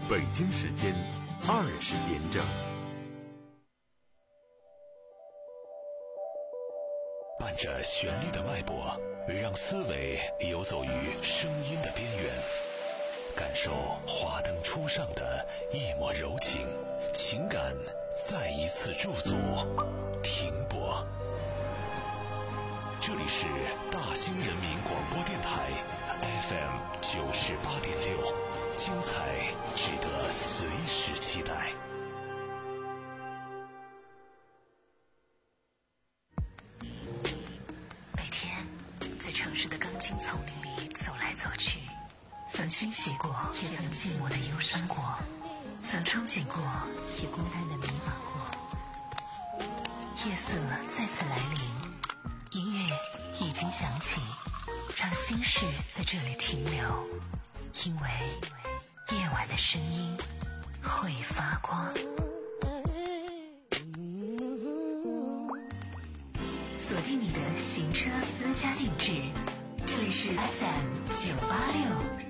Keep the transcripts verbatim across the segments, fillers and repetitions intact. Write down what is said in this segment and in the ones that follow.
北京时间二十点整。 伴着旋律的脉搏，让思维游走于声音的边缘，感受华灯初上的一抹柔情，情感再一次驻足停泊。这里是大兴人民广播电台 F M 九十八点六，精彩值得随时期待。 每天在城市的钢筋丛林里走来走去，曾欣喜过，也曾寂寞的忧伤过，曾憧憬过，也孤单的迷茫过。夜色再次来临，音乐已经响起，让心事在这里停留，因为夜晚的声音会发光。锁定你的行车私家定制，这里是 F M 九八六。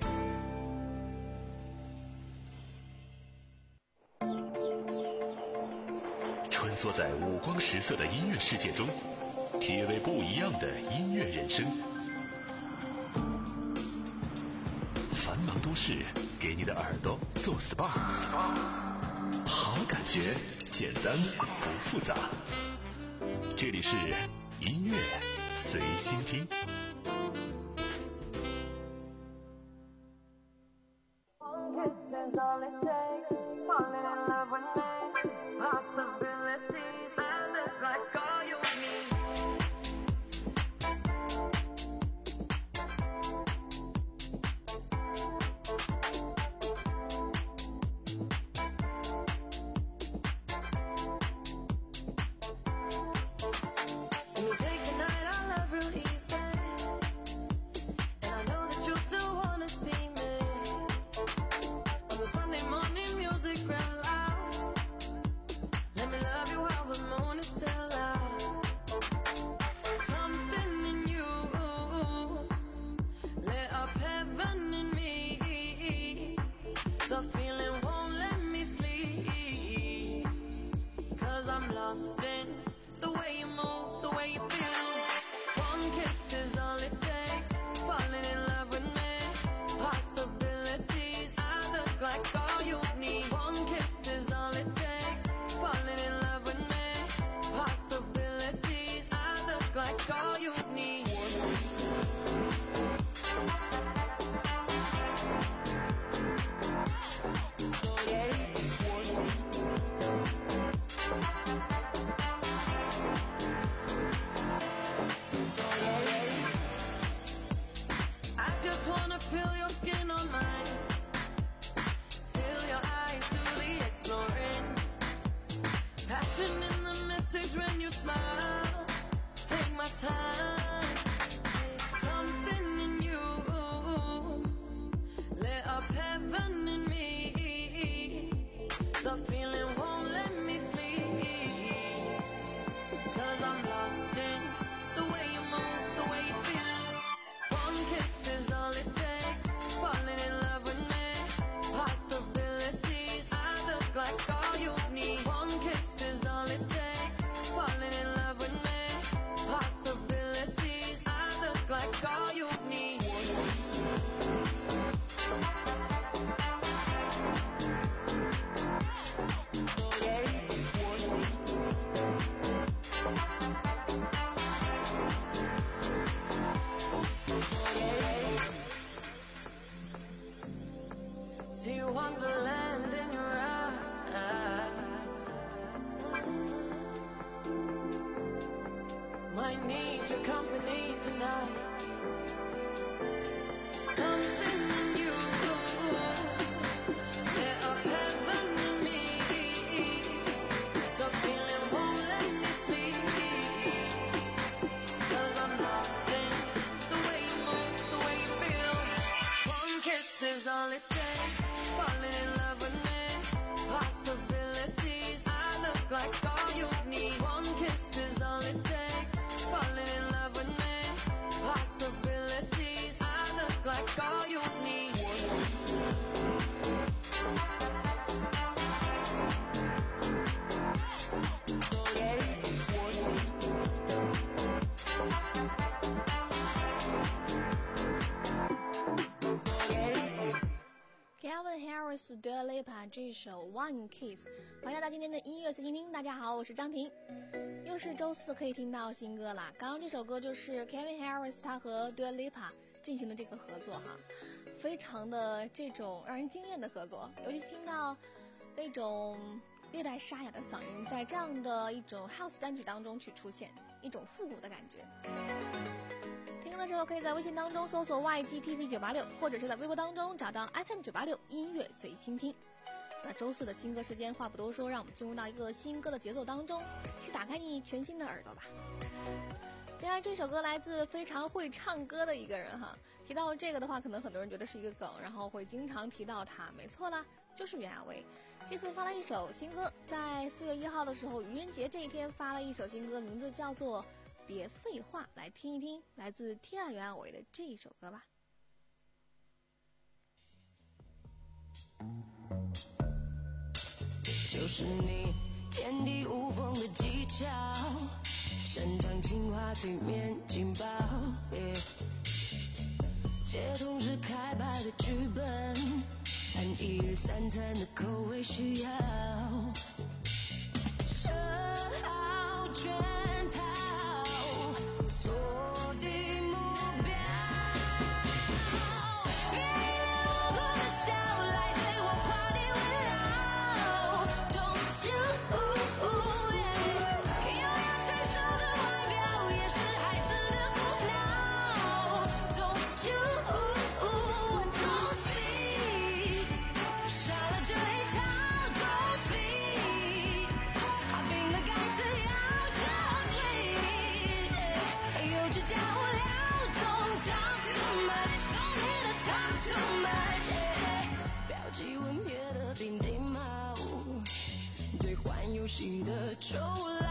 穿梭在五光十色的音乐世界中，体味不一样的音乐人生。繁忙都市给你的耳朵做 S P A， 好感觉简单不复杂。这里是音乐随心听。 Like all you need, one kiss is all it takes. Falling in love with me, Harris Dua Lipa 这首 One Kiss。欢迎来到今天的音乐随心听，大家好，我是张婷。又是周四可以听到新歌啦。刚刚这首歌就是 Kevin Harris 他和 Dua Lipa 进行的这个合作哈，非常的这种让人惊艳的合作，尤其听到那种略带沙哑的嗓音在这样的一种 house 单曲当中去出现，一种复古的感觉。听歌的时候可以在微信当中搜索 Y G T V 九八六， 或者是在微博当中找到 F M 九八六 音乐随心听。那周四的新歌时间话不多说，让我们进入到一个新歌的节奏当中，去打开你全新的耳朵吧。接下来这首歌来自非常会唱歌的一个人哈，提到这个的话可能很多人觉得是一个梗，然后会经常提到他，没错啦，就是袁娅维。这次发了一首新歌，在四月一号的时候，愚人节这一天发了一首新歌，名字叫做别废话，来听一听来自 Tia 袁娅维的这一首歌吧。 就是你天地无缝的技巧，擅长情话对面劲爆，且同时开摆的剧本，按一日三餐的口味需要，设好圈套，锁定目标，别一脸无辜的笑来对我夸你温柔 Don't you yeah 又要成熟的外表也是孩子的苦恼 Don't you Don't speak 少了这一套 Don't speak 把冰的改成要 Just leave 幼稚加无聊 Don't talk too much Don't need to talk too much yeah 标记文瞥的顶顶帽兑换游戏的酬劳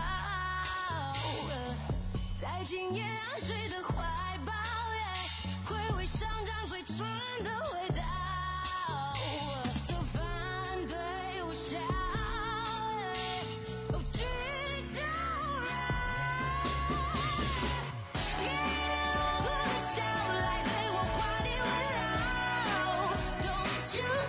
在今夜安睡的怀抱回味上张嘴唇的味道这反对无效不惧招惹别一脸无辜的笑来对我夸你温柔 Don't you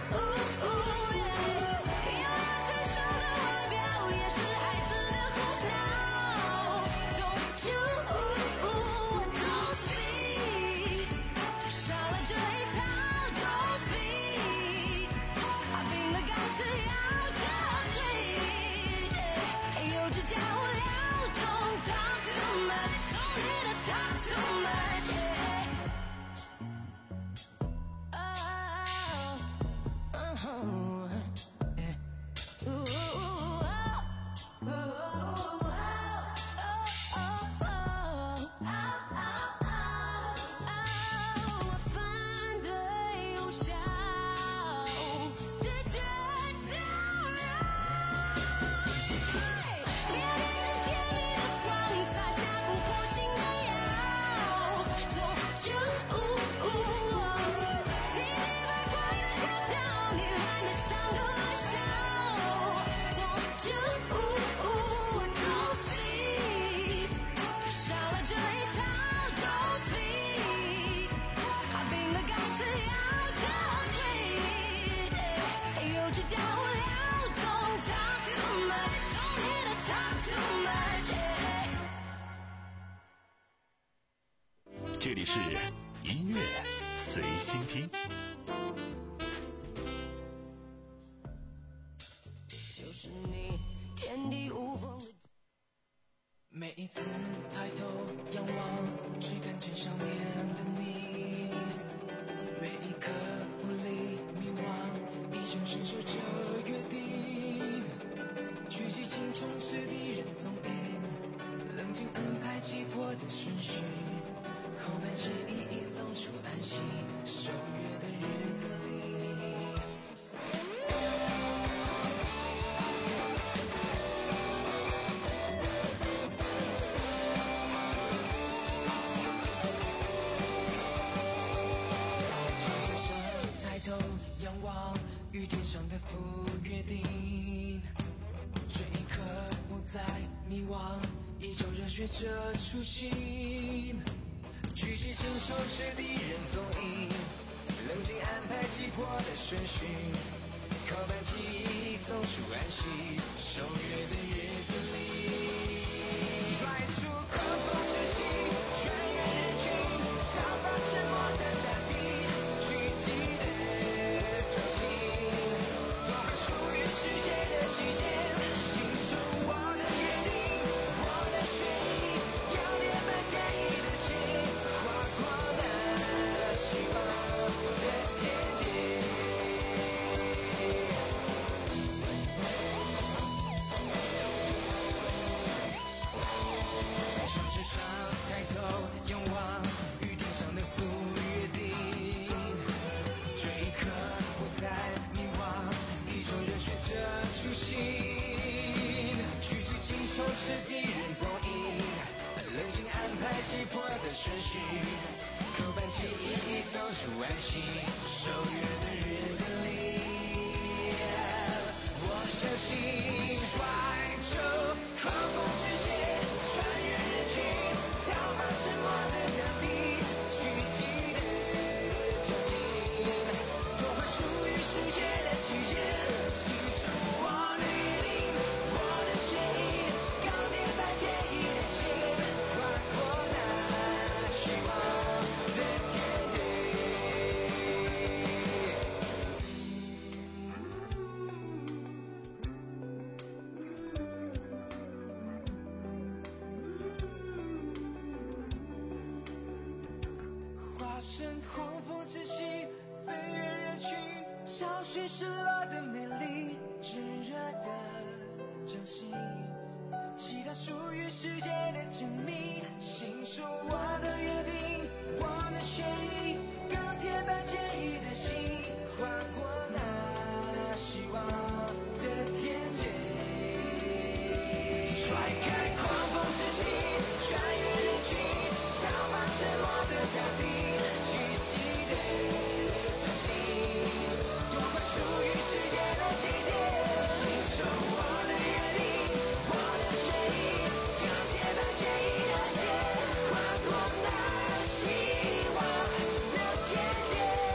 yeah 又要成熟的外表也是孩子的苦恼 Don't you Don't speak 少了这一套 Don't speak 把冰的改成要 Just leave 幼稚加无聊 Don't talk too much Don't need to talk too much yeah oh, oh, yeah. Ooh, oh, oh, oh, oh, 反对无效拒绝招惹别盯着甜蜜的光撒下蛊惑性的药 Don't you 奇迹般快乐跳跳你懒得像个玩笑 Don't you Don't sleep 少了这一套 Don't sleep 把冰的改成要 Just leave 幼稚加无聊 Don't talk too much Don't need to talk too much yeah 这里是音乐随心听。 就是你天地无缝的每一次抬头仰望，去看见上面的你，每一刻无力迷惘，依旧深守着约定。举起青春时敌人踪影，冷静安排击破的顺序，后半记忆已送出安息，守约的日子里。仰望雨天上的副约定，这一刻不再迷惘，依旧热血着初心。举起成熟时敌人踪影，冷静安排击破的顺序， 处安息，守约的日子里，甩出狂风之息，穿越人群，逃跑沉默的大地，聚集的中心，夺回属于世界的极限，信守我的约定，我的血意，要点满坚毅的心，划过那希望的天际。从纸上抬头仰望，与天上的父约定，这一刻不再迷惘，一种热血着初心，举起镜头吃敌人踪影，冷静安排击破的顺序，刻板记忆搜出安息，守约的日子里，我相信甩出狂风之线，穿越人群，逃跑沉默的大地，聚集的交集，夺回属于世界的极限，信守我的约定，我的血意，钢铁般坚毅的心，划过那希望的天际。化身狂风之息，飞越人群，找寻失落的美丽，炙热的掌心，期待属于世界的精密，信守我的约定，我的血意，钢铁般坚毅的心，划过那希望的天际，甩开狂风之息，穿越人群，逃跑沉默的大地，聚集的掌心，夺回属于世界的季节，信守我的约定，我的血意，钢铁般坚毅的心，划过那希望的天际。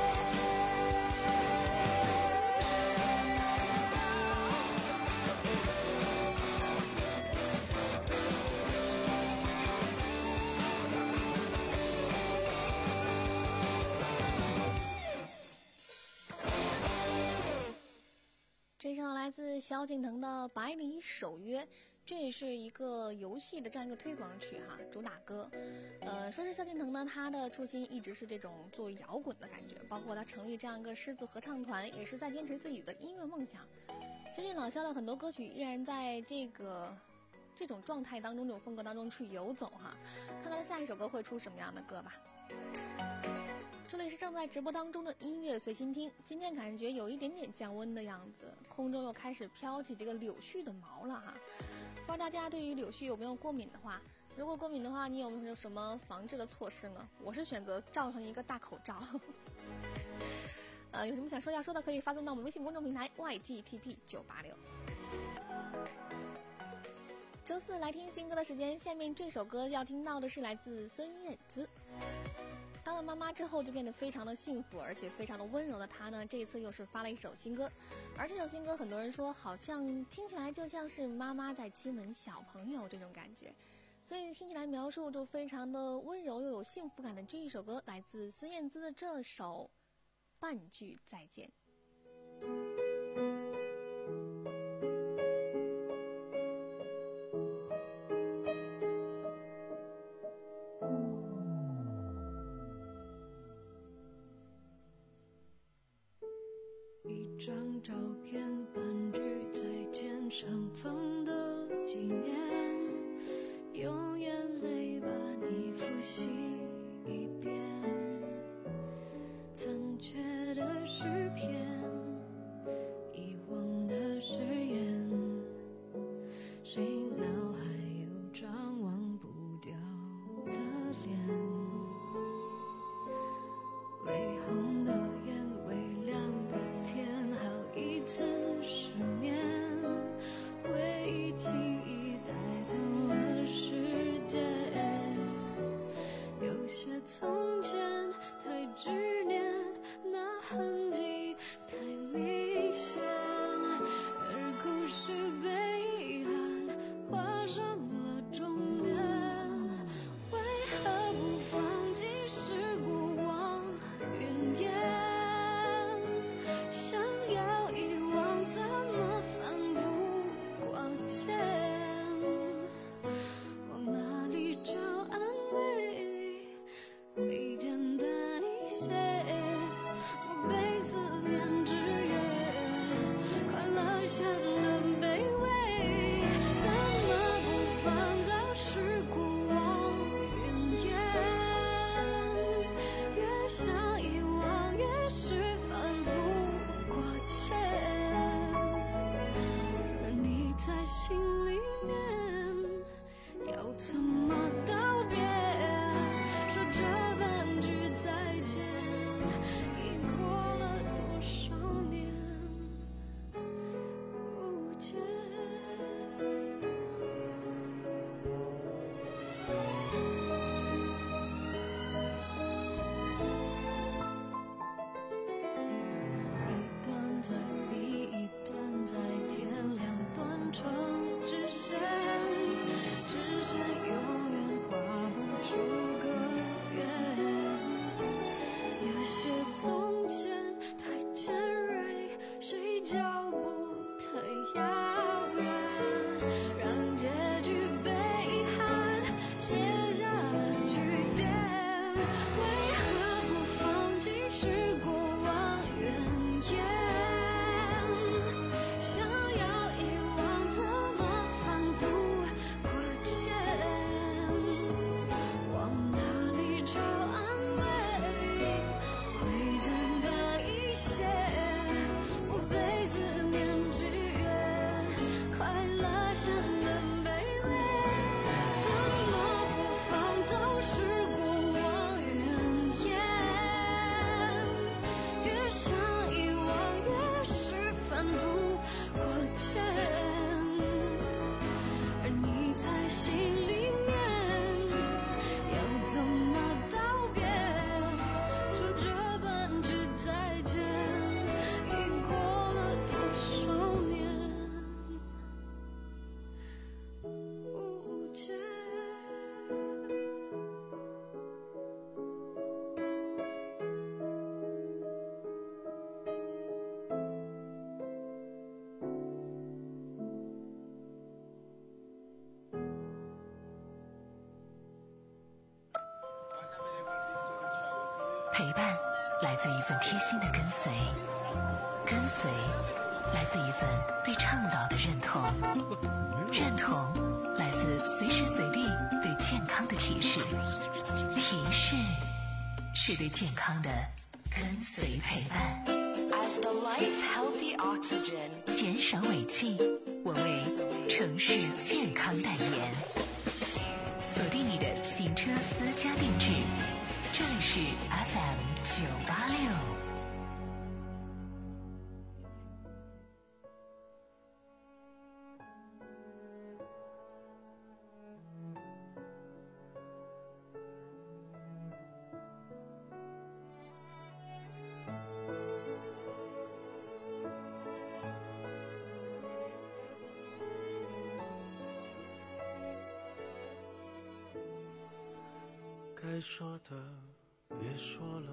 这首来自萧敬腾的《百里守约》，这也是一个游戏的这样一个推广曲哈，主打歌。呃，说是萧敬腾呢，他的初心一直是这种做摇滚的感觉，包括他成立这样一个狮子合唱团，也是在坚持自己的音乐梦想。最近老萧的很多歌曲依然在这个这种状态当中、这种风格当中去游走哈，看他的下一首歌会出什么样的歌吧。这里是正在直播当中的音乐随心听，今天感觉有一点点降温的样子，空中又开始飘起这个柳絮的毛了哈。不知道大家对于柳絮有没有过敏的话，如果过敏的话，你有没有什么防治的措施呢？我是选择罩上一个大口罩。呃，有什么想说要说的，可以发送到我们微信公众平台 Y G T P 九八六。周四来听新歌的时间，下面这首歌要听到的是来自孙燕姿。当了妈妈之后就变得非常的幸福，而且非常的温柔的她呢，这一次又是发了一首新歌，而这首新歌很多人说好像听起来就像是妈妈在亲吻小朋友这种感觉，所以听起来描述就非常的温柔又有幸福感的这一首歌，来自孙燕姿的这首《半句再见》。 一张照片，半句再见，相逢的纪念，用眼泪把你复习一遍，残缺的诗篇，遗忘的誓言，谁脑海有张忘不掉的脸，微红的眼，微亮的天，好一次失眠，回忆轻易带走显得卑微，怎么不放早时过往云烟？越想遗忘，越是反复挂牵，而你在心里面要怎么道别？说这半句再见，已过了多少年？无解。一段在比一段在，天两端成直线，直线永远画不出个圆。有些从前太尖锐，谁脚步太遥远，让结局被遗憾写下了句点。为何不放弃时过往云烟？想要遗忘，怎么反复挂牵？往哪里找安慰？会真的一些，不被思念制约，快乐显得卑微。怎么不放走时过往云烟？越想遗忘，越是反复挂牵，而你在心里面要怎么道别？说这半句再见，已过了多少年？无解。 陪伴来自一份贴心的跟随，跟随来自一份对倡导的认同，认同来自随时随地对健康的提示，提示是对健康的跟随陪伴。 As the lights healthy oxygen， 减少尾气，我为城市健康代言。锁定你的行车私家定制，这里是 F M 九八六。 该说的别说了，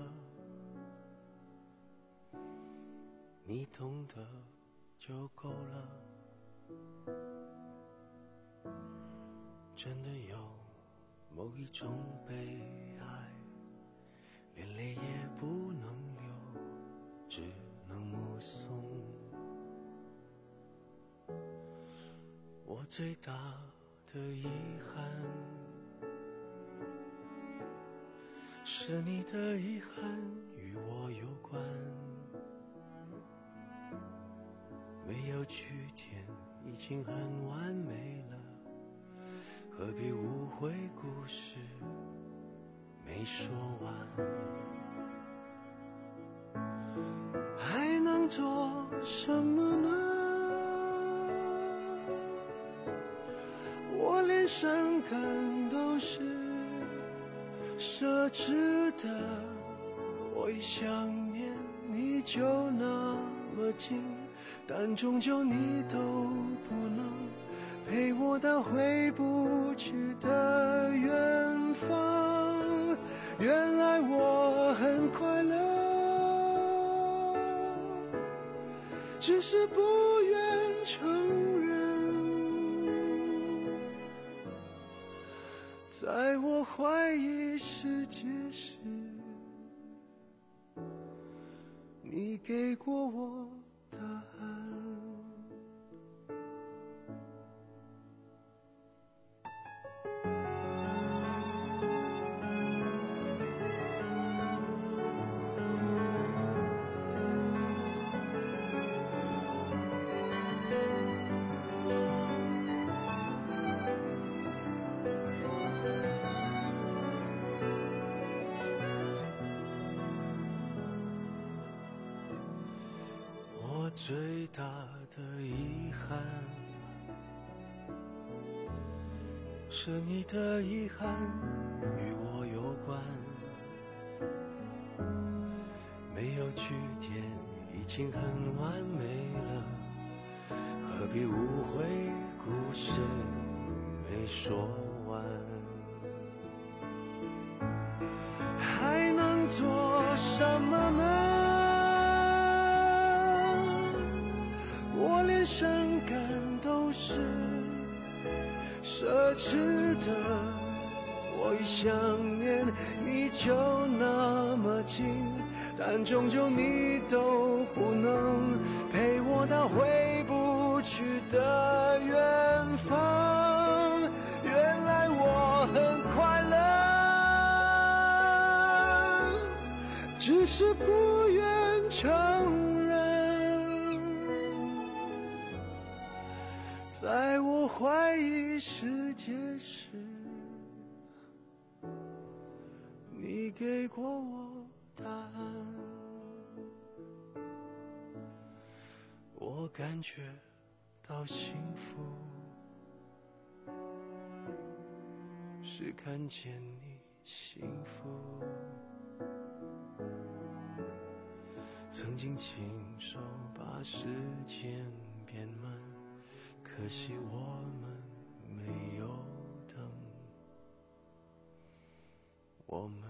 你懂得就够了。真的有某一种悲哀，连泪也不能流，只能目送。我最大的遗憾，是你的遗憾与我有关，没有句点已经很完美了，何必误会故事没说完？还能做什么呢？我连伤感都是奢侈的，我一想念你就那么近，但终究你都不能陪我到回不去的远方。原来我很快乐，只是不愿承认。在我怀疑世界时，你给过我答案。 最大的遗憾，是你的遗憾与我有关，没有句点已经很完美了，何必误会故事没说完，还能做什么呢？我连伤感都是奢侈的，我一想念你就那么近，但终究你都不能陪我到回不去的远方。原来我很快乐，只是不愿承认，在我怀疑世界时，你给过我答案，我感觉到幸福，是看见你幸福。曾经亲手把时间变慢，可惜我们没有等，我们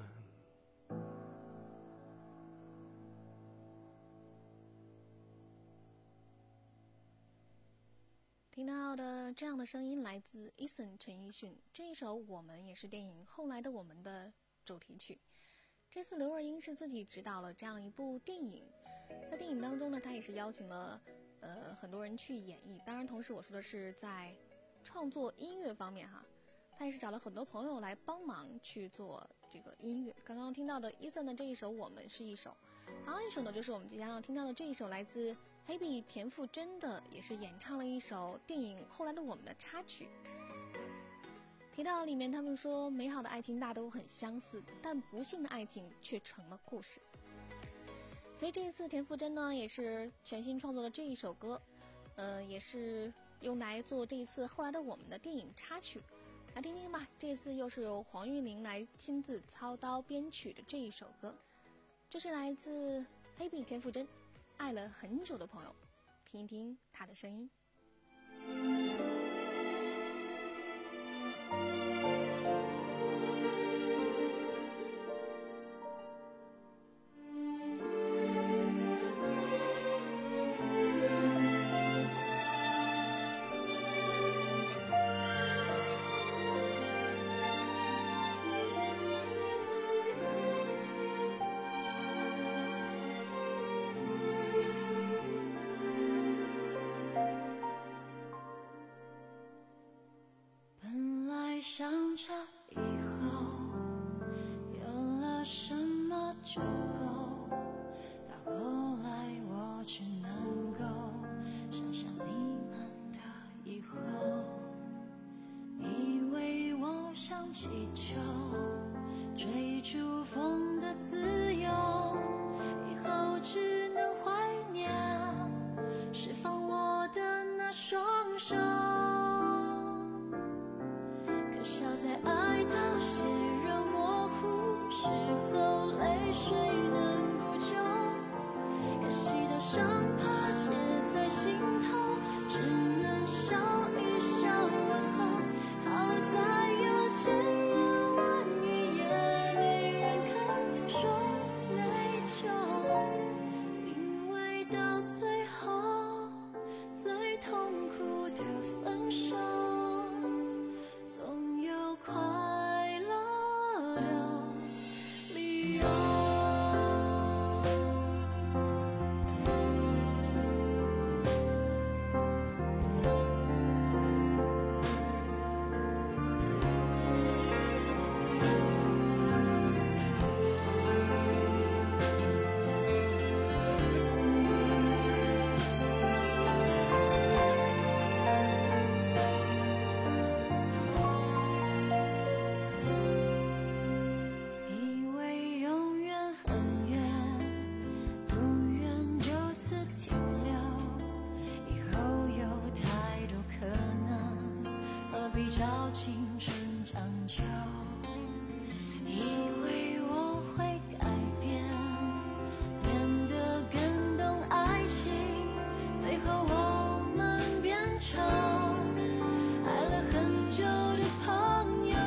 听到的这样的声音来自 Eason 陈奕迅，这一首《我们》也是电影《后来的我们》的主题曲。这次刘若英是自己执导了这样一部电影，在电影当中呢，她也是邀请了呃很多人去演绎，当然同时我说的是在创作音乐方面哈，她也是找了很多朋友来帮忙去做这个音乐。刚刚听到的 Eason 的这一首《我们》是一首，还有一首呢就是我们即将要听到的这一首来自Hebe 田馥甄的，也是演唱了一首电影《后来的我们》的插曲。提到里面他们说，美好的爱情大都很相似，但不幸的爱情却成了故事。所以这一次田馥甄呢也是全新创作了这一首歌，呃，也是用来做这一次《后来的我们》的电影插曲。来听听吧，这一次又是由黄韵玲来亲自操刀编曲的这一首歌，这是来自 Hebe 田馥甄爱了很久的朋友，听一听他的声音。 想着以后有了什么就够，到后来我只能够想象你们的以后，以为我像气球追逐风的自由，以后只能怀念释放我的那双手，笑在爱到血肉模糊，是否泪水能补救？可惜的伤疤结在心头，只能笑一笑问候。好在有千言万语也没人肯说内疚，因为到最后最痛苦的比较青春讲究，以为我会改变，变得更懂爱情，最后我们变成爱了很久的朋友。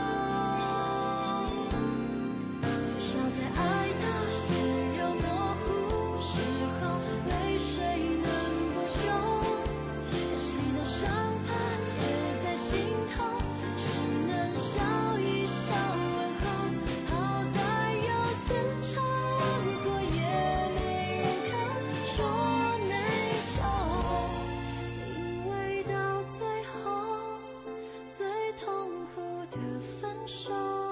少在爱到血肉模糊时候，泪水能不救？可惜的伤疤结在心头，只能笑一笑问候。好在有千差万错，也没人肯说内疚，因为到最后最痛苦的分手，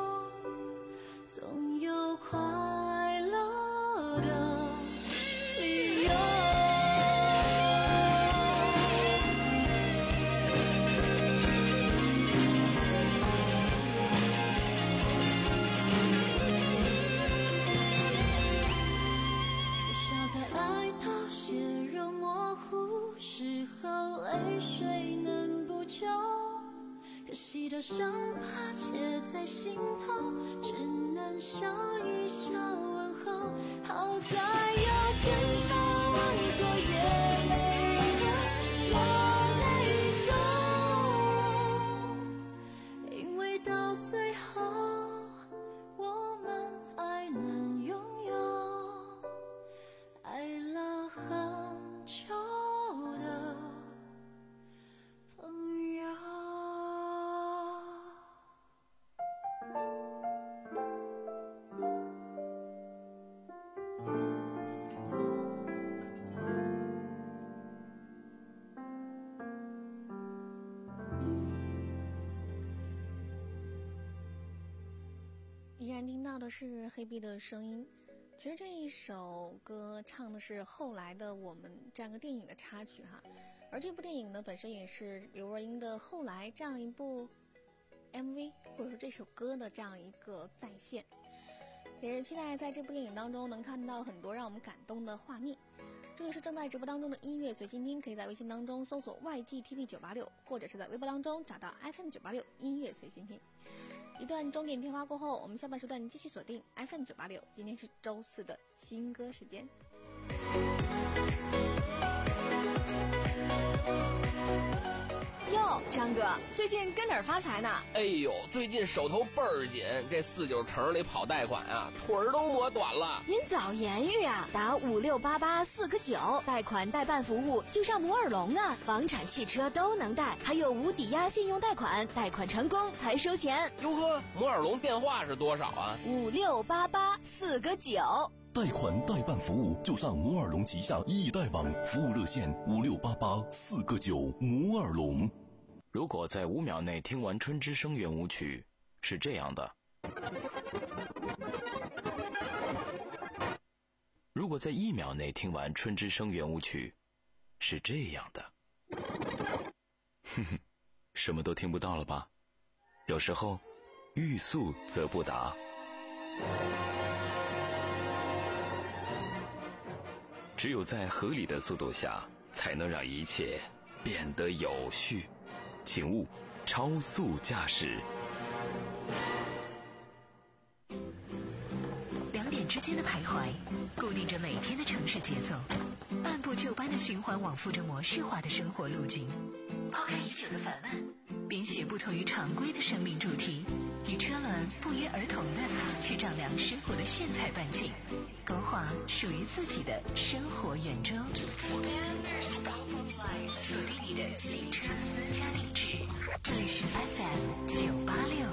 总有快乐的理由。可笑在爱到血肉模糊时候，泪水能补救，可惜的伤疤结在心头，只能笑一笑问候。好在有千差万错，也没人肯说内疚，因为到最后我们才能拥有爱了很久的朋友。 依然听到的是黑碧的声音。其实这一首歌唱的是后来的我们这样一个电影的插曲哈，而这部电影呢本身也是刘若英的后来这样一部 M V 或者说这首歌的这样一个再现，也是期待在这部电影当中能看到很多让我们感动的画面。这个是正在直播当中的音乐随心听，可以在微信当中搜索 Y G T V 九八六，或者是在微博当中找到 F M 九八六音乐随心听。一段钟点片花过后，我们下半时段继续锁定 F M 九八六，今天是周四的新歌时间。 哟，张哥，最近跟哪儿发财呢？ 哎呦，最近手头倍儿紧，这四九城里跑贷款啊，腿儿都磨短了。 您早言语啊，打五六八八四个九，贷款代办服务就上摩尔龙啊，房产、汽车都能贷，还有无抵押信用贷款，贷款成功才收钱。 哟呵，摩尔龙电话是多少啊？ 五六八八四个九。 贷款代办服务就上摩尔龙旗下易贷网，服务热线五六八八四个九。摩尔龙。 如果在五秒内听完春之声圆舞曲，是这样的；如果在一秒内听完春之声圆舞曲，是这样的。哼哼，什么都听不到了吧？有时候，欲速则不达。只有在合理的速度下，才能让一切变得有序。请勿超速驾驶。 两点之间的徘徊，固定着每天的城市节奏，按部就班的循环往复着模式化的生活路径。抛开已久的烦闷，编写不同于常规的生命主题，与车轮不约而同的去丈量生活的炫彩半径，勾画属于自己的生活圆周。锁定你的新车私家定制，这里是 F M 九八六。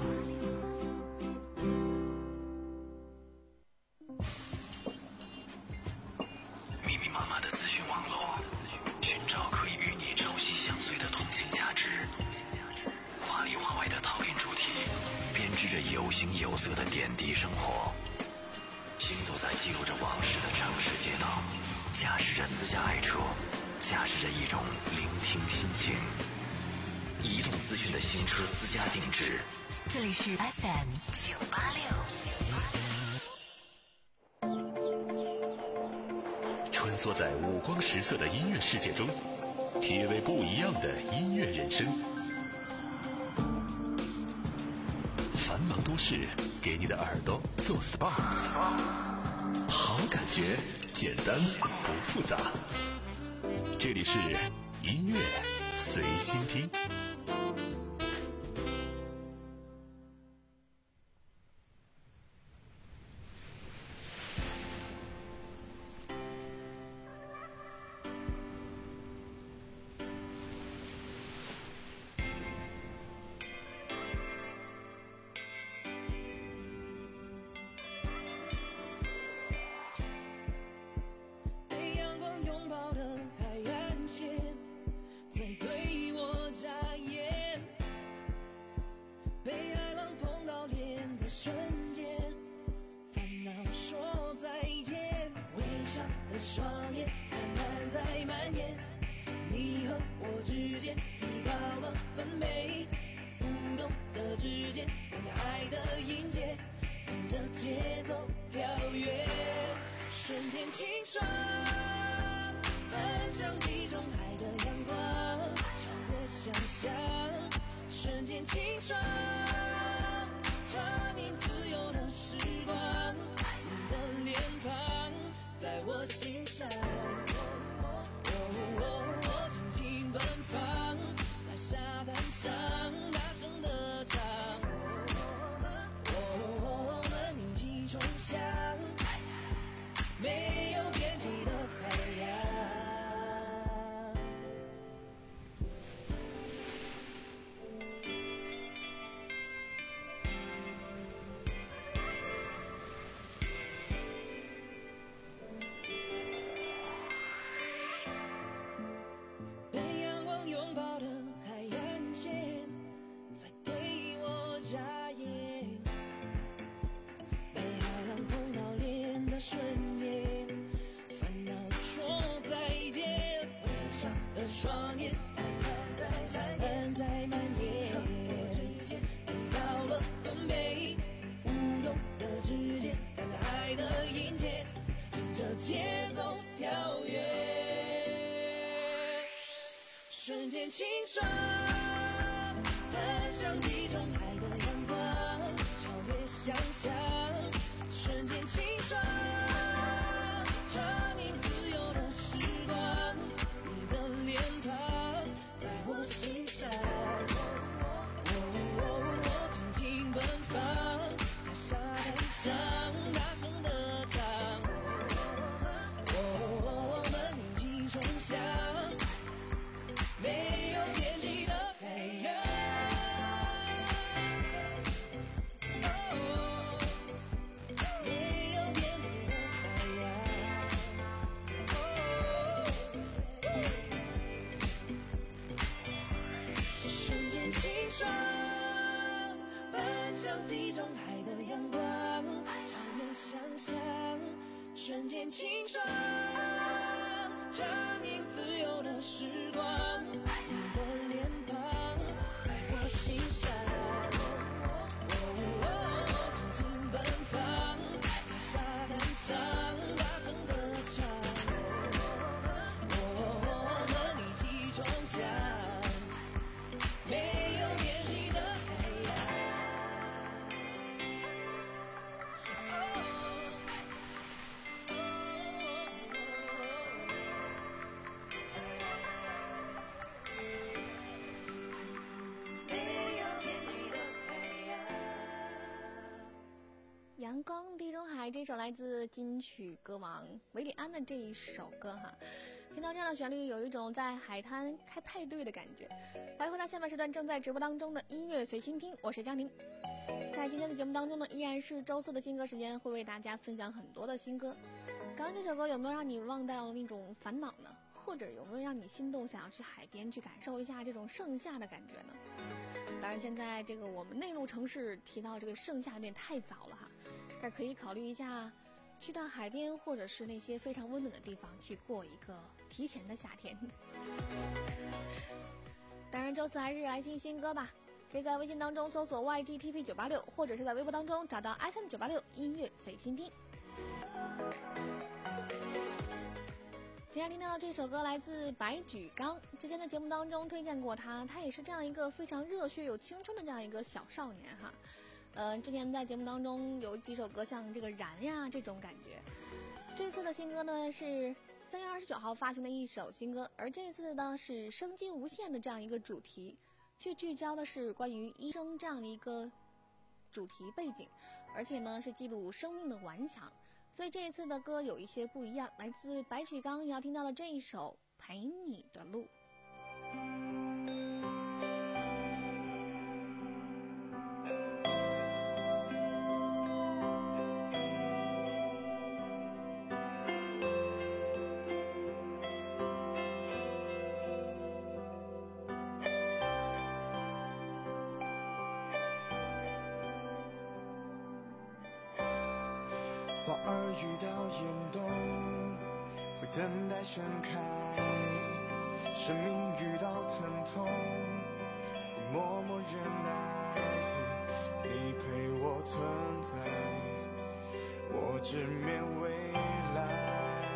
密密麻麻的资讯网络，寻找可以与你朝夕相随的通信价值。华里华外的陶冶主题，编织着有形有色的点滴生活。行走在记录着往事的城市街道，驾驶着私家爱车，驾驶着一种聆听心情。移动资讯的新车私家定制， 这里是 F M 九八六。 穿梭在五光十色的音乐世界中，体味不一样的音乐人生。 室，给你的耳朵做 S P A， 好感觉，简单不复杂。这里是音乐随心听。 双眼灿烂在蔓延，你和我之间提高了分贝，不懂的之间跟着爱的音节，跟着节奏跳跃，瞬间清爽，奔向地中海的阳光，超越想象，瞬间清爽，畅饮自由的时光，你的脸庞在我心上，哦哦哦，尽情奔放，在沙滩上大声的唱，哦，我们一起冲向没有边际的海洋。瞬间，烦恼说再见，微笑的双眼灿烂在灿烂在蔓延，和我之间提高了分贝，舞动的指尖跟着爱的音节，跟着节奏跳跃，瞬间清爽，奔向地中海的阳光，超越想象，瞬间清爽。地中海的阳光，超越想象，瞬间清爽，畅饮自由的时光，你的脸庞在我心上，哦，尽情奔放，在沙滩上大声的唱，哦，我们一起冲向没有边际的海洋。 阳光地中海这首来自金曲歌王韦礼安的这一首歌哈，听到这样的旋律，有一种在海滩开派对的感觉。欢迎回到下半时段正在直播当中的音乐随心听，我是张宁。在今天的节目当中呢，依然是周四的新歌时间，会为大家分享很多的新歌。刚刚这首歌有没有让你忘掉那种烦恼呢？或者有没有让你心动，想要去海边去感受一下这种盛夏的感觉呢？当然现在这个我们内陆城市提到这个盛夏有点太早了哈，但可以考虑一下去到海边或者是那些非常温暖的地方去过一个提前的夏天。当然周四还是来听新歌吧，可以在微信当中搜索 Y G T P 九八六， 或者是在微博当中找到 F M 九八六 音乐随心听。今天听到这首歌来自白举纲，之前的节目当中推荐过他，他也是这样一个非常热血有青春的这样一个小少年哈。 呃，之前在节目当中有几首歌像这个燃呀这种感觉。这次的新歌呢是三月二十九号发行的一首新歌，而这次呢是生机无限的这样一个主题，去聚焦的是关于医生这样的一个主题背景，而且呢是记录生命的顽强。所以这一次的歌有一些不一样，来自白举纲要听到的这一首《陪你的路》。 花儿遇到严冬，会等待盛开；生命遇到疼痛，会默默忍耐。你陪我存在，我直面未来。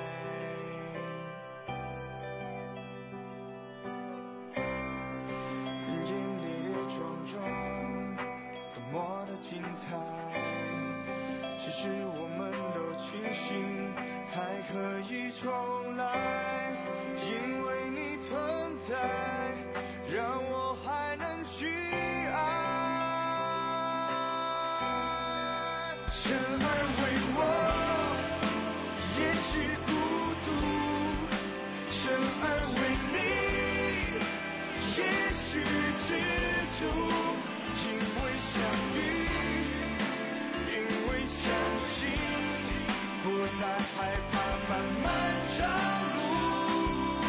人间跌跌撞撞，多么的精彩。只是我们都庆幸还可以重来，因为你存在，让我还能去爱。生而为我，也许孤独；生而为你，也许知足。因为相遇，相信不再害怕漫漫长路，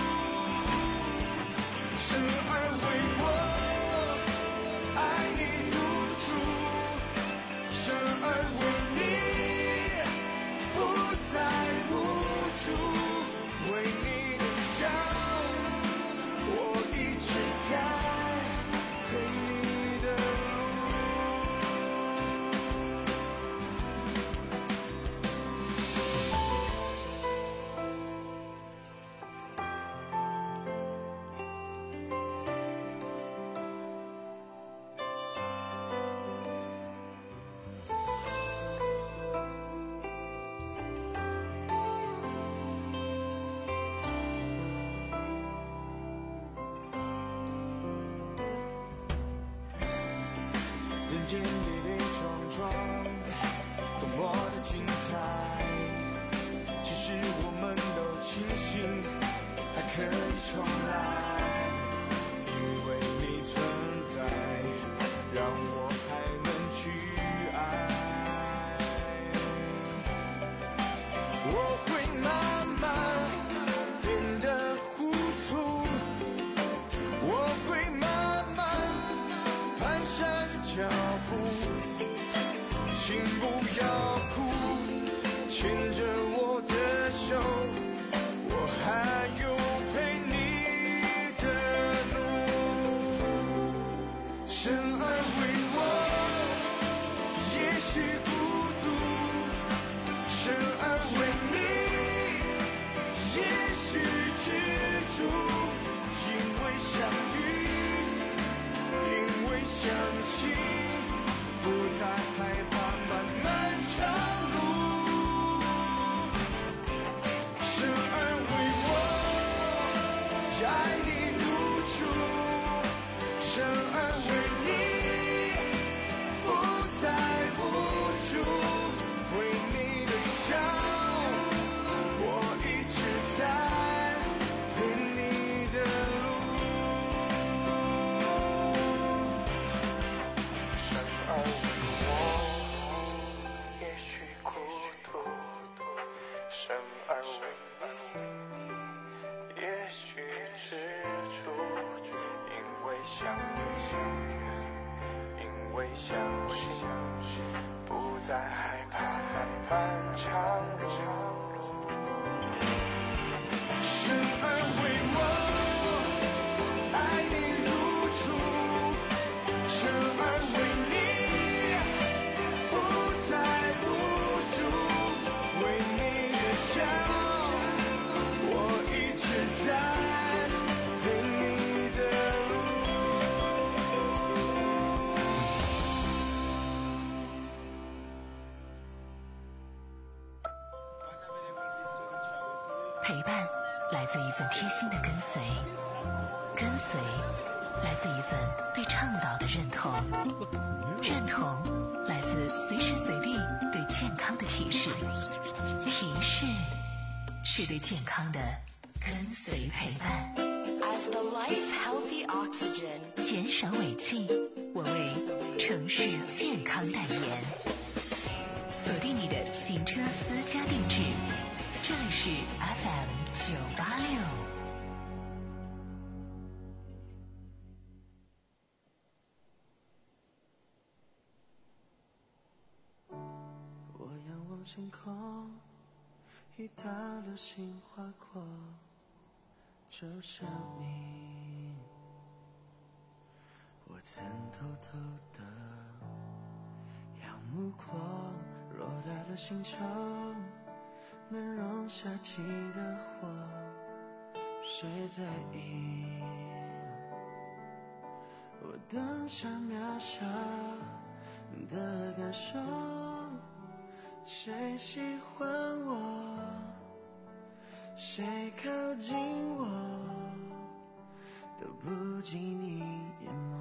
生而为我，爱你如初，生而为你，不再无助，为你的笑，我一直在陪你的路。人间跌跌撞撞，多么的精彩。只是我们都庆幸还可以重来，因为你存在，让我还能去爱。我会慢慢变得糊涂，我会慢慢蹒跚脚步，请不要哭，牵着我的手，我还有陪你的路。生而为我，也许孤独；生而为你，也许知足。因为相遇，因为相信，不再害怕漫漫长路。生而为我，爱你如初，生而为你，不再无助，为你的笑，我一直在陪你的路。生而为我，也许孤独；生而为你，也许知足。因为相遇，因为相信，不再害怕漫漫长路。生而为我，爱你如初，生而为你，不再无助，为你的笑，我一直在陪你的路。 贴心的跟随。跟随来自一份对倡导的认同，认同来自随时随地对健康的提示，提示是对健康的跟随陪伴。 As the life healthy oxygen， 减少尾气，我为城市健康代言。锁定你的行车私家定制，这里是 F M 九八六。 我仰望星空，一道流星划过，就像你。我曾偷偷的仰目光，偌大的星球能容下几个我，谁在意我当下渺小的感受？谁喜欢我，谁靠近我，都不及你眼眸。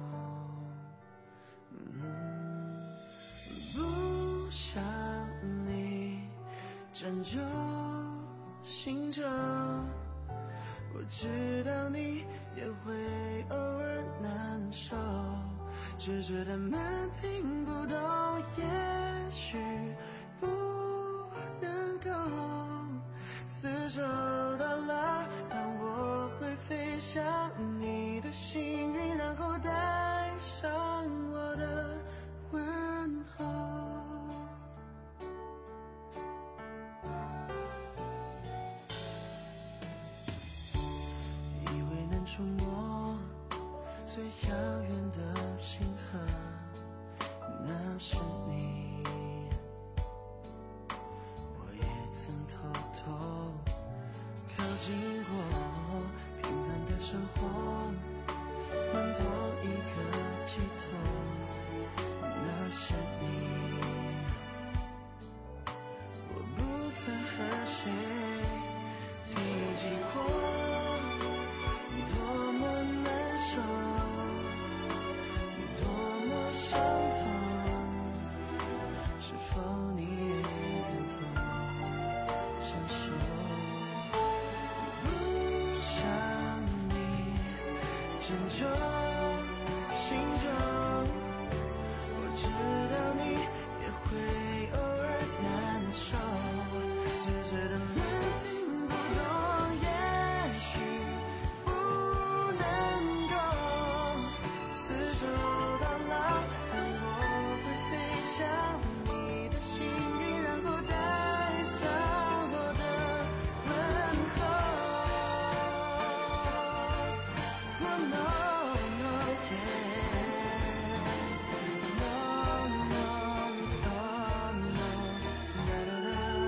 嗯，不想你拯救星球，我知道你也会偶尔难受，只是他们听不懂，也许不能够厮守到老，但我会飞向你的幸运，然后带上我的问候。以为能触摸最遥远的星河，那是你。我也曾偷偷靠近过，平凡的生活能多一个寄托，那是你。我不曾和谁提及过多么难受，多么伤痛，是否你也感同身受？不想你拯救星球，我知道你也会偶尔难受，只是他们听不懂，也许不能够厮守到老，但我会飞向你的幸运，然后带上我的问候。Oh no no yeah no no no no da da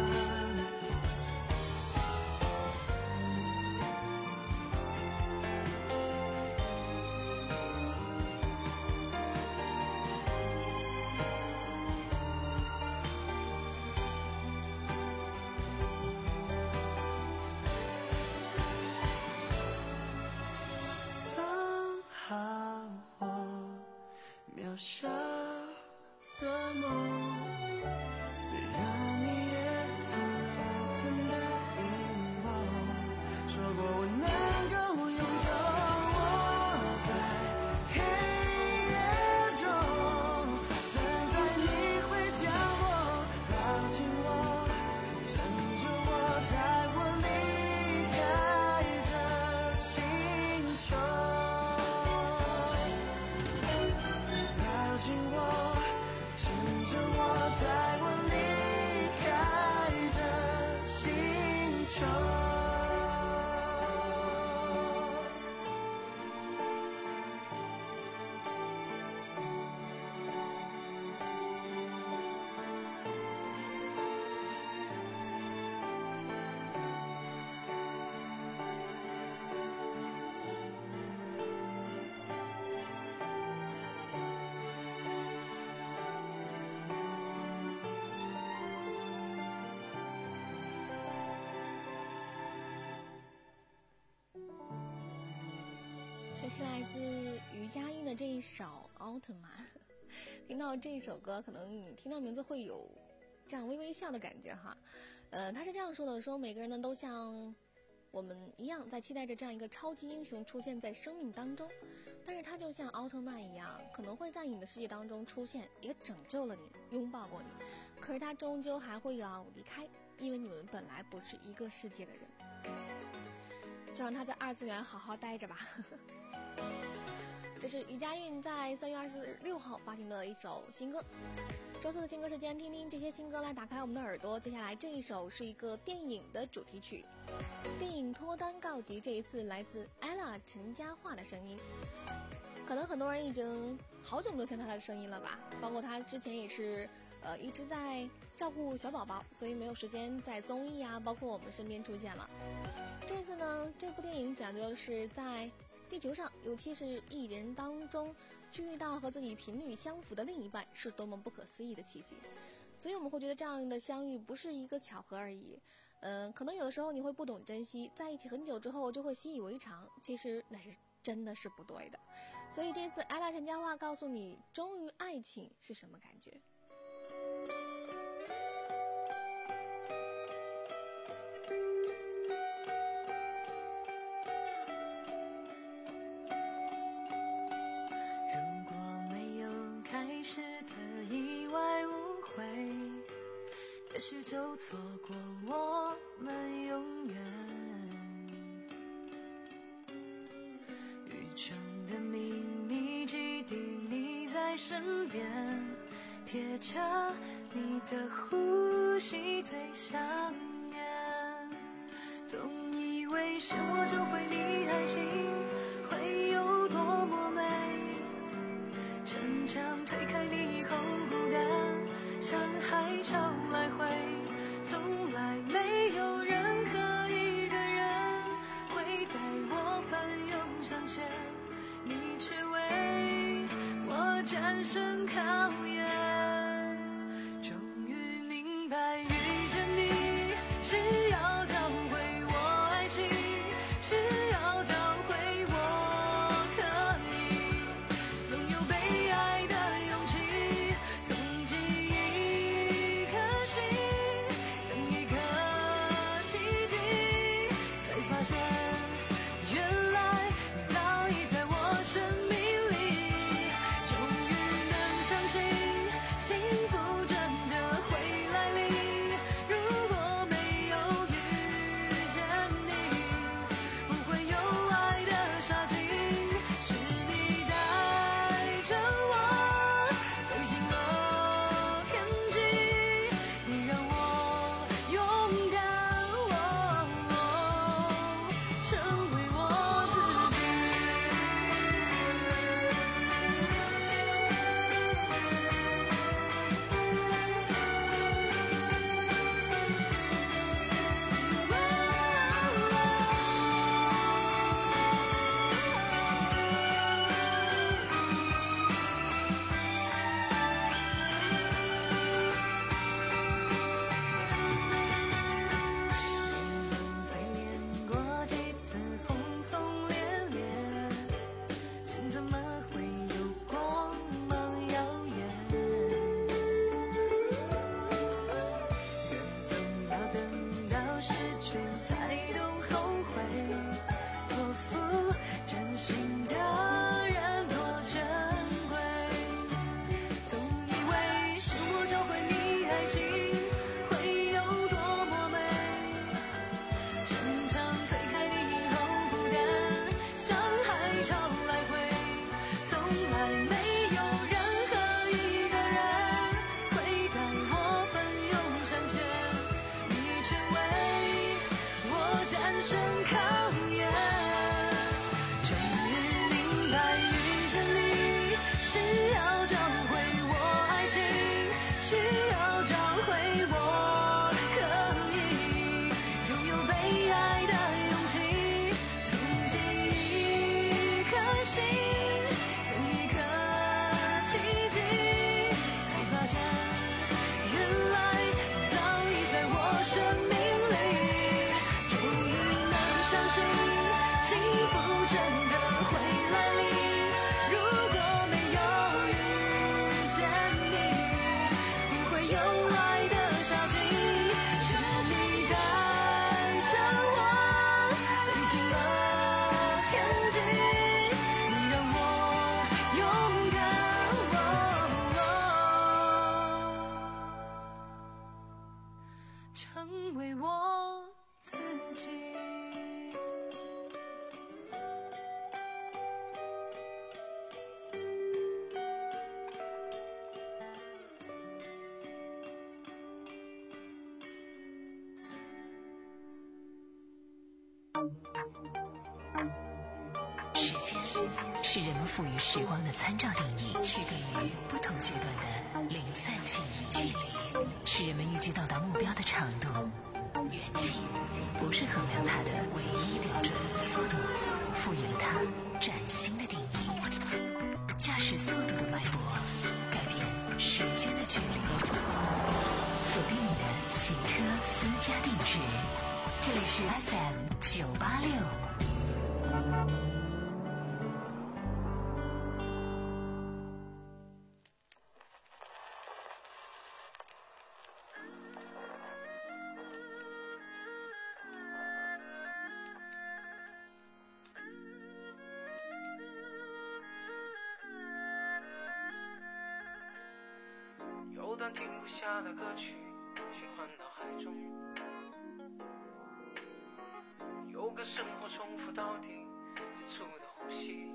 da。somehow 我渺小的梦，虽然你也从未曾答应我，说过我能够拥有，我在黑夜中等待你会将我抱紧我，拯救我，带我离开这星球，抱紧这是来自于佳韵的这一首《奥特曼》。听到这一首歌，可能你听到名字会有这样微微笑的感觉哈。呃，他是这样说的：说每个人呢都像我们一样，在期待着这样一个超级英雄出现在生命当中，但是他就像奥特曼一样，可能会在你的世界当中出现，也拯救了你，拥抱过你，可是他终究还会要离开，因为你们本来不是一个世界的人。就让他在二次元好好待着吧。这是于佳韵在三月二十六号发行的一首新歌。周四的新歌时间，听听这些新歌来打开我们的耳朵。接下来这一首是一个电影的主题曲，电影脱单告急，这一次来自 ella 陈嘉桦的声音。可能很多人已经好久没有听她的声音了吧，包括她之前也是呃一直在照顾小宝宝，所以没有时间在综艺啊包括我们身边出现了。这次呢，这部电影讲究的是在地球上，尤其是艺人当中去遇到和自己频率相符的另一半，是多么不可思议的奇迹。所以我们会觉得这样的相遇不是一个巧合而已。嗯、呃，可能有的时候你会不懂珍惜，在一起很久之后就会习以为常，其实那是真的是不对的。所以这次ella陈嘉桦告诉你，忠于爱情是什么感觉。 也许就错过我们永远，雨中的秘密基地，你在身边，贴着你的呼吸最想念，总以为是我教会你爱情会有多么美，逞强推开你以后孤单像海潮来回，从来没有任何一个人会带我翻涌向前，你却为我战胜考验。终于明白，遇见你是要教会我爱情，是要教会我可以拥有被爱的勇气，从记忆等一个奇迹，才发现原来早已在我生命里。终于能相信幸福真的会来临，如果没有遇见你，不会有爱的杀青，是你带着我飞进了天际，你让我勇敢，哦哦，成为我自己。才练过几次轰轰烈烈，心怎么会有光芒耀眼？人总要等到失去才懂后悔，托付真心的人多珍贵，总以为是我教会你爱情会有多么美，逞强推开你以后孤单像海潮来回，从来没有任何一个人会带我奋勇向前，你却为我战胜考验。终于明白，遇见你是要教会我爱情，是要教会我可以拥有被爱的勇气，从记忆颗心等一颗间是人们赋予时光的参照定义，区隔于不同阶段的零散记忆距离，是人们预计到达目标的长度。远近不是衡量它的唯一标准，速度赋予了它崭新的定义。驾驶速度的脉搏，改变时间的距离。锁定你的行车私家定制，这里是 F M 九八六。 有段停不下的歌曲循环脑海中，有个生活重复到底最初的呼吸。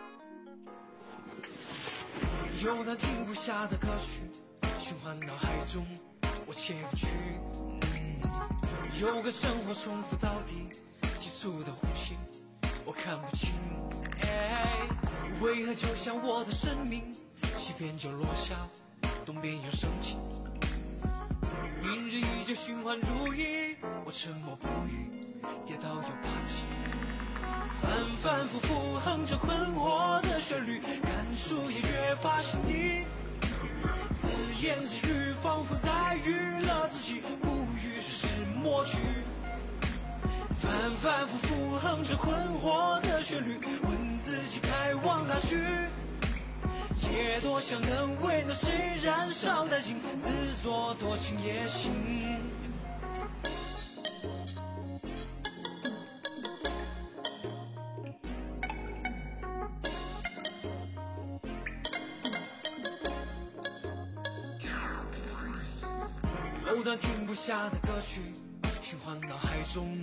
有段停不下的歌曲循环脑海中，我切不去、嗯、有个生活重复到底最初的呼吸，我看不清、哎、为何就像我的生命西边就落下，东边又升起，明日依旧循环如一，我沉默不语，跌倒又爬起，反反复复哼着困惑的旋律，感触也越发细腻，自言自语仿佛在娱乐自己，不语世事默剧，反反复复哼着困惑的旋律，问自己该往哪去，也多想能为那谁燃烧殆尽，自作多情也行。有段停不下的歌曲循环脑海中，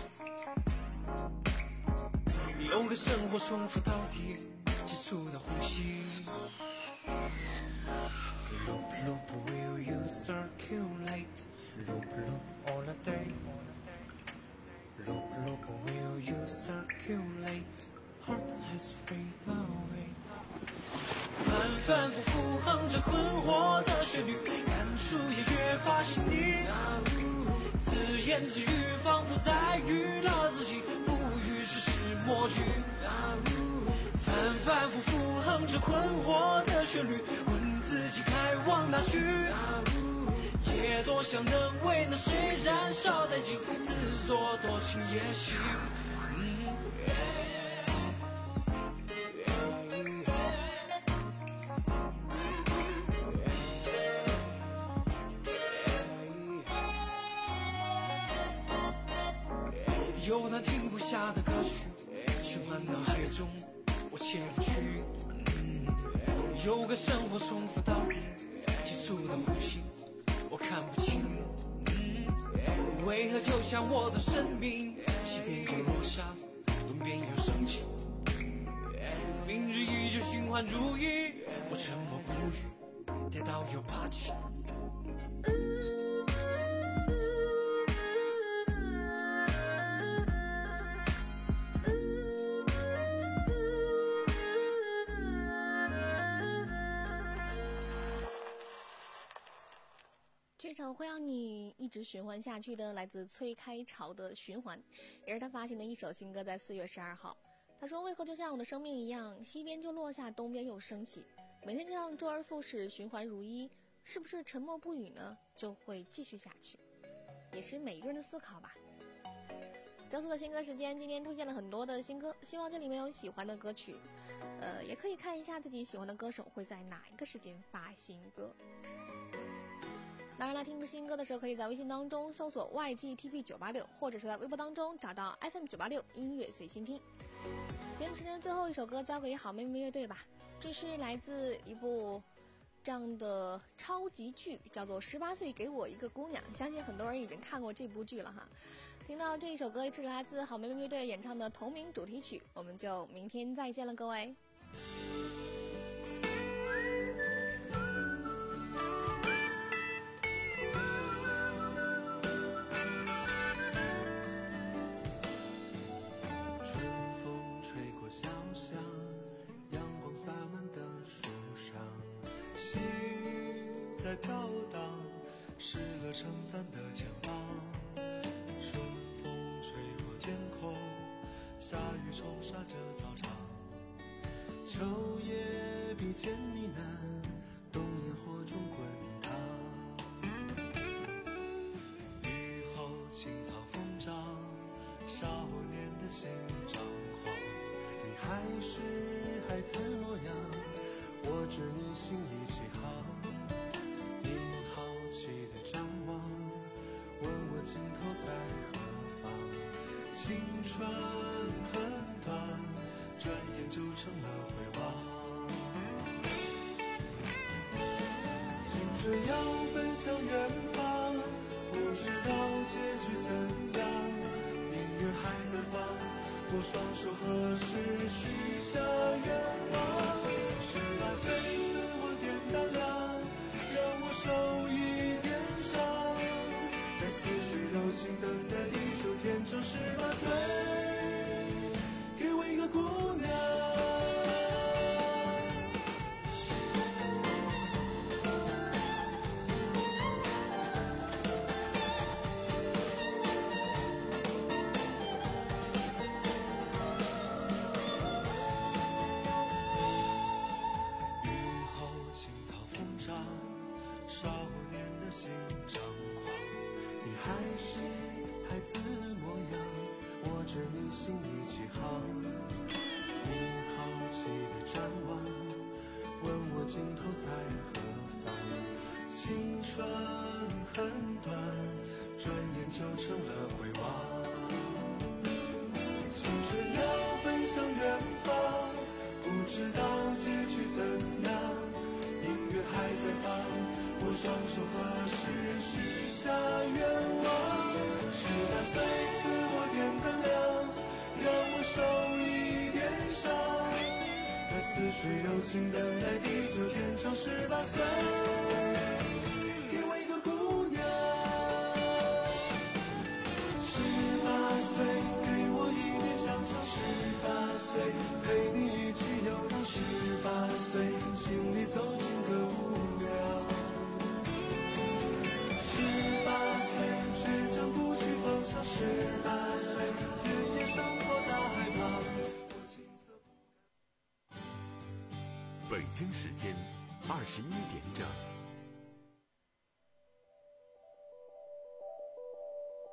有个生活重复到底最初的呼吸。Loop loop will you circulate? Loop loop all the day. Loop loop will you circulate? Heart has faded away. 反反复复哼着困惑的旋律，感触也越发细腻，自言自语仿佛在娱乐自己，不语世事默剧，反反复复哼着困惑的旋律，问自己该往哪去，也多想能为那谁燃烧殆尽，自作多情也行。有那停不下的歌曲循环脑海中，我切不去、嗯、有个生活重复到底急促的呼吸，我看不清、嗯、为何就像我的生命西边就落下，东边又升起，明日依旧循环如一，我沉默不语，跌倒又爬起。 这首会让你一直循环下去的，来自崔开潮的《循环》，也是他发行的一首新歌，在四月十二号。他说：“为何就像我的生命一样，西边就落下，东边又升起，每天这样周而复始，循环如一，是不是沉默不语呢？就会继续下去，也是每一个人的思考吧。”周四的新歌时间，今天推荐了很多的新歌，希望这里面有喜欢的歌曲，呃，也可以看一下自己喜欢的歌手会在哪一个时间发新歌。当然了，听新歌的时候，可以在微信当中搜索 Y G T P 九八六，或者是在微博当中找到 F M 九八六音乐随心听。节目时间最后一首歌交给好妹妹乐队吧，这是来自一部这样的超级剧，叫做《十八岁给我一个姑娘》，相信很多人已经看过这部剧了哈。听到这一首歌是来自好妹妹乐队演唱的同名主题曲，我们就明天再见了，各位。 春风吹过小巷撑伞的肩膀，春风吹过天空，下雨冲刷着操场，秋叶比肩呢喃，冬烟火中滚烫。雨后青草疯长，少年的心张狂，你还是孩子模样，我知你心已起航。你好奇的张望，问我尽头在何方。青春很短，转眼就成了回望。青春要奔向远方，不知道结局怎样。音乐还在放，我双手合十许下愿望。十八岁自我点胆量，让我手一点伤，在似水柔情等待地久天长。十八岁，给我一个姑娘。少年的心张狂，你还是孩子模样，我知你心已起航。你好奇的张望，问我尽头在何方。青春很短，转眼就成了回望。青春要奔向远方，不知道结局怎样。音乐还在放，我双手合十许下愿望。十八岁自我点胆量，让我手一点伤，在似水柔情等待地久天长。十八岁，给我一个姑娘。十八岁，给我一点想象。十八岁，陪你一起游荡。十八岁，心里走进个无聊。十八岁，倔强不去方向。十八岁，田野生活大害怕。 北京时间二十一点整。